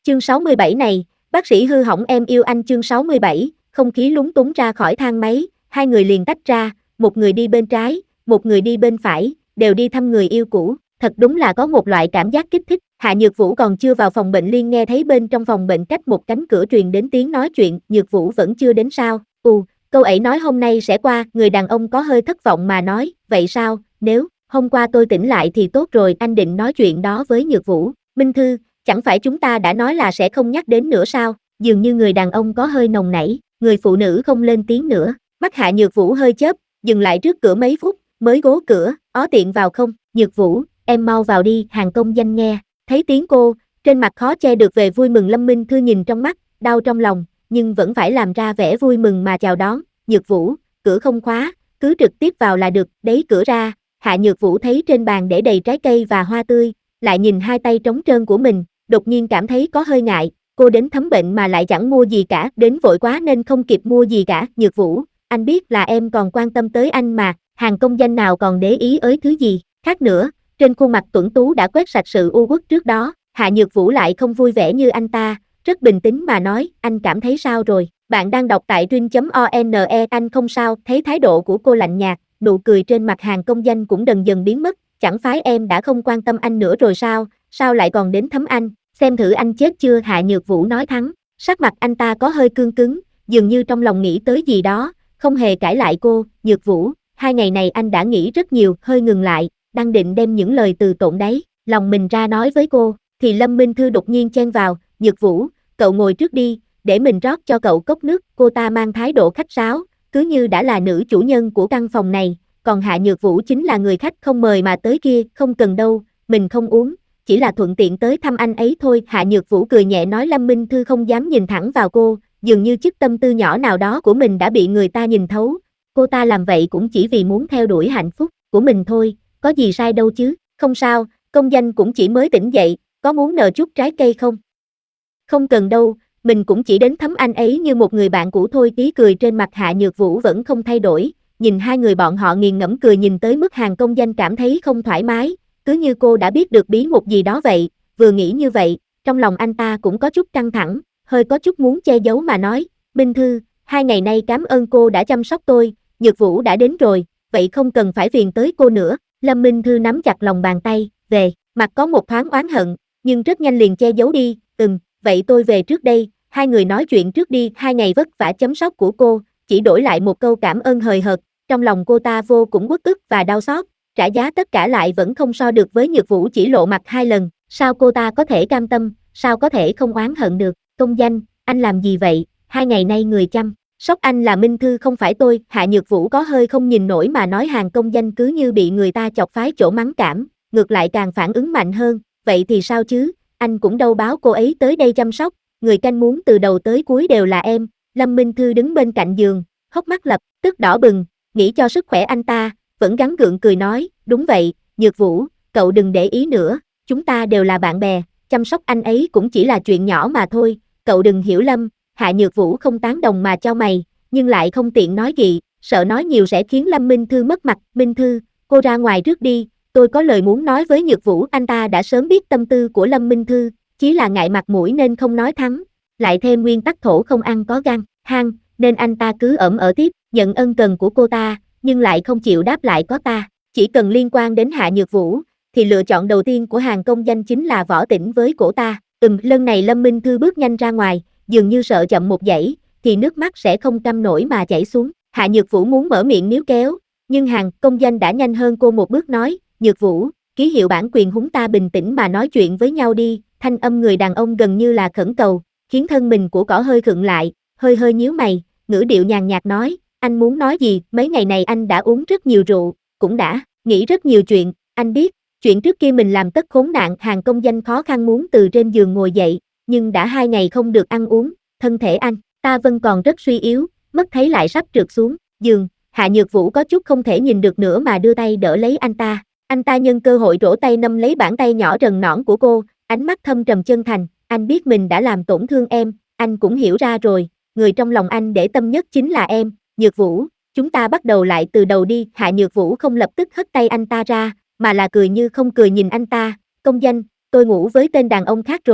Chương 67 này, bác sĩ hư hỏng em yêu anh chương 67, không khí lúng túng ra khỏi thang máy, hai người liền tách ra, một người đi bên trái, một người đi bên phải, đều đi thăm người yêu cũ, thật đúng là có một loại cảm giác kích thích. Hạ Nhược Vũ còn chưa vào phòng bệnh liền nghe thấy bên trong phòng bệnh cách một cánh cửa truyền đến tiếng nói chuyện, Nhược Vũ vẫn chưa đến sao? Câu ấy nói hôm nay sẽ qua, người đàn ông có hơi thất vọng mà nói, vậy sao, nếu hôm qua tôi tỉnh lại thì tốt rồi, anh định nói chuyện đó với Nhược Vũ. Minh Thư, chẳng phải chúng ta đã nói là sẽ không nhắc đến nữa sao? Dường như người đàn ông có hơi nồng nảy, người phụ nữ không lên tiếng nữa, mắt Hạ Nhược Vũ hơi chớp, dừng lại trước cửa mấy phút, mới gố cửa, tiện vào không? Nhược Vũ, em mau vào đi, Hàng Công Danh nghe, thấy tiếng cô, trên mặt khó che được về vui mừng. Lâm Minh Thư nhìn trong mắt, đau trong lòng, nhưng vẫn phải làm ra vẻ vui mừng mà chào đón. Nhược Vũ, cửa không khóa, cứ trực tiếp vào là được, đấy cửa ra. Hạ Nhược Vũ thấy trên bàn để đầy trái cây và hoa tươi, lại nhìn hai tay trống trơn của mình, đột nhiên cảm thấy có hơi ngại, cô đến thăm bệnh mà lại chẳng mua gì cả, đến vội quá nên không kịp mua gì cả. Nhược Vũ, anh biết là em còn quan tâm tới anh mà, Hàng Công Danh nào còn để ý ới thứ gì khác nữa, trên khuôn mặt tuấn tú đã quét sạch sự u uất trước đó. Hạ Nhược Vũ lại không vui vẻ như anh ta, rất bình tĩnh mà nói, anh cảm thấy sao rồi? Bạn đang đọc tại truyện.one, anh không sao. Thấy thái độ của cô lạnh nhạt, nụ cười trên mặt Hàng Công Danh cũng dần dần biến mất, chẳng phải em đã không quan tâm anh nữa rồi sao, sao lại còn đến thăm anh, xem thử anh chết chưa? Hạ Nhược Vũ nói thẳng, sắc mặt anh ta có hơi cương cứng, dường như trong lòng nghĩ tới gì đó, không hề cãi lại cô. Nhược Vũ, 2 ngày này anh đã nghĩ rất nhiều, hơi ngừng lại, đang định đem những lời từ tận đáy lòng mình ra nói với cô, thì Lâm Minh Thư đột nhiên chen vào, Nhược Vũ, cậu ngồi trước đi, để mình rót cho cậu cốc nước. Cô ta mang thái độ khách sáo, cứ như đã là nữ chủ nhân của căn phòng này, còn Hạ Nhược Vũ chính là người khách không mời mà tới kia. Không cần đâu, mình không uống, chỉ là thuận tiện tới thăm anh ấy thôi. Hạ Nhược Vũ cười nhẹ nói. Lâm Minh Thư không dám nhìn thẳng vào cô, dường như chức tâm tư nhỏ nào đó của mình đã bị người ta nhìn thấu, cô ta làm vậy cũng chỉ vì muốn theo đuổi hạnh phúc của mình thôi, có gì sai đâu chứ. Không sao, Công Danh cũng chỉ mới tỉnh dậy, có muốn nợ chút trái cây không? Không cần đâu, mình cũng chỉ đến thăm anh ấy như một người bạn cũ thôi. Tí cười trên mặt Hạ Nhược Vũ vẫn không thay đổi, nhìn hai người bọn họ nghiền ngẫm cười nhìn tới mức Hàng Công Danh cảm thấy không thoải mái, cứ như cô đã biết được bí mật gì đó vậy. Vừa nghĩ như vậy, trong lòng anh ta cũng có chút căng thẳng, hơi có chút muốn che giấu mà nói, Minh Thư, 2 ngày nay cảm ơn cô đã chăm sóc tôi, Nhược Vũ đã đến rồi, vậy không cần phải phiền tới cô nữa. Lâm Minh Thư nắm chặt lòng bàn tay, về, mặt có một thoáng oán hận, nhưng rất nhanh liền che giấu đi, vậy tôi về trước đây, hai người nói chuyện trước đi. 2 ngày vất vả chăm sóc của cô, chỉ đổi lại một câu cảm ơn hời hợt, trong lòng cô ta vô cùng uất ức và đau xót, trả giá tất cả lại vẫn không so được với Nhược Vũ chỉ lộ mặt 2 lần, sao cô ta có thể cam tâm, sao có thể không oán hận được. Công Danh, anh làm gì vậy, 2 ngày nay người chăm sóc anh là Minh Thư không phải tôi. Hạ Nhược Vũ có hơi không nhìn nổi mà nói. Hàng Công Danh cứ như bị người ta chọc phái chỗ mắng cảm, ngược lại càng phản ứng mạnh hơn, vậy thì sao chứ, anh cũng đâu báo cô ấy tới đây chăm sóc, người canh muốn từ đầu tới cuối đều là em. Lâm Minh Thư đứng bên cạnh giường, hốc mắt lập tức đỏ bừng, nghĩ cho sức khỏe anh ta, vẫn gắng gượng cười nói, đúng vậy, Nhược Vũ, cậu đừng để ý nữa, chúng ta đều là bạn bè, chăm sóc anh ấy cũng chỉ là chuyện nhỏ mà thôi, cậu đừng hiểu lầm. Hạ Nhược Vũ không tán đồng mà chau mày, nhưng lại không tiện nói gì, sợ nói nhiều sẽ khiến Lâm Minh Thư mất mặt. Minh Thư, cô ra ngoài trước đi, tôi có lời muốn nói với Nhược Vũ. Anh ta đã sớm biết tâm tư của Lâm Minh Thư, chỉ là ngại mặt mũi nên không nói thẳng, lại thêm nguyên tắc thổ không ăn có gan hang, nên anh ta cứ ở tiếp, nhận ân cần của cô ta, nhưng lại không chịu đáp lại có ta. Chỉ cần liên quan đến Hạ Nhược Vũ, thì lựa chọn đầu tiên của Hàng Công Danh chính là Võ Tĩnh với cổ ta. Lần này Lâm Minh Thư bước nhanh ra ngoài, dường như sợ chậm một giây, thì nước mắt sẽ không cam nổi mà chảy xuống. Hạ Nhược Vũ muốn mở miệng níu kéo, nhưng Hàng Công Danh đã nhanh hơn cô một bước nói, Nhược Vũ, ký hiệu bản quyền húng ta bình tĩnh mà nói chuyện với nhau đi. Thanh âm người đàn ông gần như là khẩn cầu, khiến thân mình của cỏ hơi khựng lại, hơi hơi nhíu mày, ngữ điệu nhàn nhạt nói, anh muốn nói gì? Mấy ngày này anh đã uống rất nhiều rượu, cũng đã nghĩ rất nhiều chuyện, anh biết, chuyện trước kia mình làm tất khốn nạn. Hàng Công Danh khó khăn muốn từ trên giường ngồi dậy, nhưng đã 2 ngày không được ăn uống, thân thể anh ta vẫn còn rất suy yếu, mất thấy lại sắp trượt xuống giường. Hạ Nhược Vũ có chút không thể nhìn được nữa mà đưa tay đỡ lấy anh ta. Anh ta nhân cơ hội rổ tay nắm lấy bàn tay nhỏ trần nõn của cô, ánh mắt thâm trầm chân thành, anh biết mình đã làm tổn thương em, anh cũng hiểu ra rồi, người trong lòng anh để tâm nhất chính là em. Nhược Vũ, chúng ta bắt đầu lại từ đầu đi. Hạ Nhược Vũ không lập tức hất tay anh ta ra, mà là cười như không cười nhìn anh ta, Công Danh, tôi ngủ với tên đàn ông khác rồi,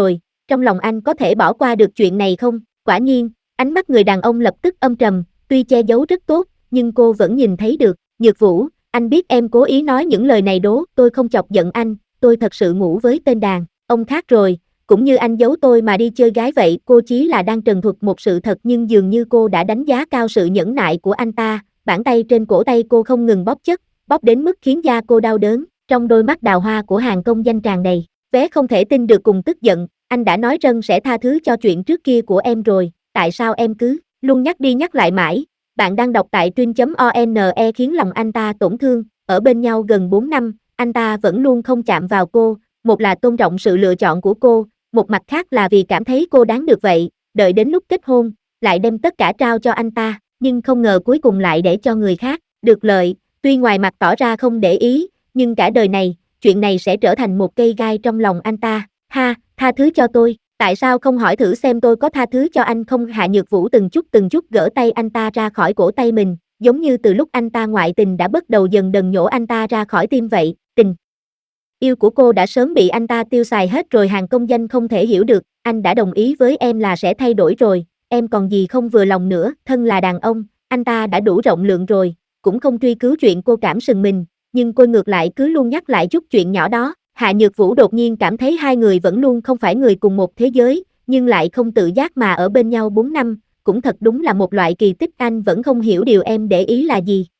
trong lòng anh có thể bỏ qua được chuyện này không? Quả nhiên, ánh mắt người đàn ông lập tức âm trầm, tuy che giấu rất tốt, nhưng cô vẫn nhìn thấy được. Nhược Vũ, anh biết em cố ý nói những lời này đố, tôi không chọc giận anh, tôi thật sự ngủ với tên đàn ông khác rồi, cũng như anh giấu tôi mà đi chơi gái vậy. Cô chỉ là đang trần thuật một sự thật, nhưng dường như cô đã đánh giá cao sự nhẫn nại của anh ta. Bàn tay trên cổ tay cô không ngừng bóp chất, bóp đến mức khiến da cô đau đớn, trong đôi mắt đào hoa của hàng công danh tràn đầy vé không thể tin được cùng tức giận. Anh đã nói Rân sẽ tha thứ cho chuyện trước kia của em rồi, tại sao em cứ luôn nhắc đi nhắc lại mãi? Bạn đang đọc tại truyện.one khiến lòng anh ta tổn thương. Ở bên nhau gần 4 năm, anh ta vẫn luôn không chạm vào cô, một là tôn trọng sự lựa chọn của cô, một mặt khác là vì cảm thấy cô đáng được vậy. Đợi đến lúc kết hôn, lại đem tất cả trao cho anh ta, nhưng không ngờ cuối cùng lại để cho người khác được lợi. Tuy ngoài mặt tỏ ra không để ý, nhưng cả đời này, chuyện này sẽ trở thành một cây gai trong lòng anh ta. Ha, tha thứ cho tôi, tại sao không hỏi thử xem tôi có tha thứ cho anh không? Hạ Nhược Vũ từng chút gỡ tay anh ta ra khỏi cổ tay mình, giống như từ lúc anh ta ngoại tình đã bắt đầu dần dần nhổ anh ta ra khỏi tim vậy. Tình yêu của cô đã sớm bị anh ta tiêu xài hết rồi. Hàng công danh không thể hiểu được, anh đã đồng ý với em là sẽ thay đổi rồi, em còn gì không vừa lòng nữa? Thân là đàn ông, anh ta đã đủ rộng lượng rồi, cũng không truy cứu chuyện cô cảm sừng mình, nhưng cô ngược lại cứ luôn nhắc lại chút chuyện nhỏ đó. Hạ Nhược Vũ đột nhiên cảm thấy hai người vẫn luôn không phải người cùng một thế giới, nhưng lại không tự giác mà ở bên nhau 4 năm, cũng thật đúng là một loại kỳ tích. Anh vẫn không hiểu điều em để ý là gì.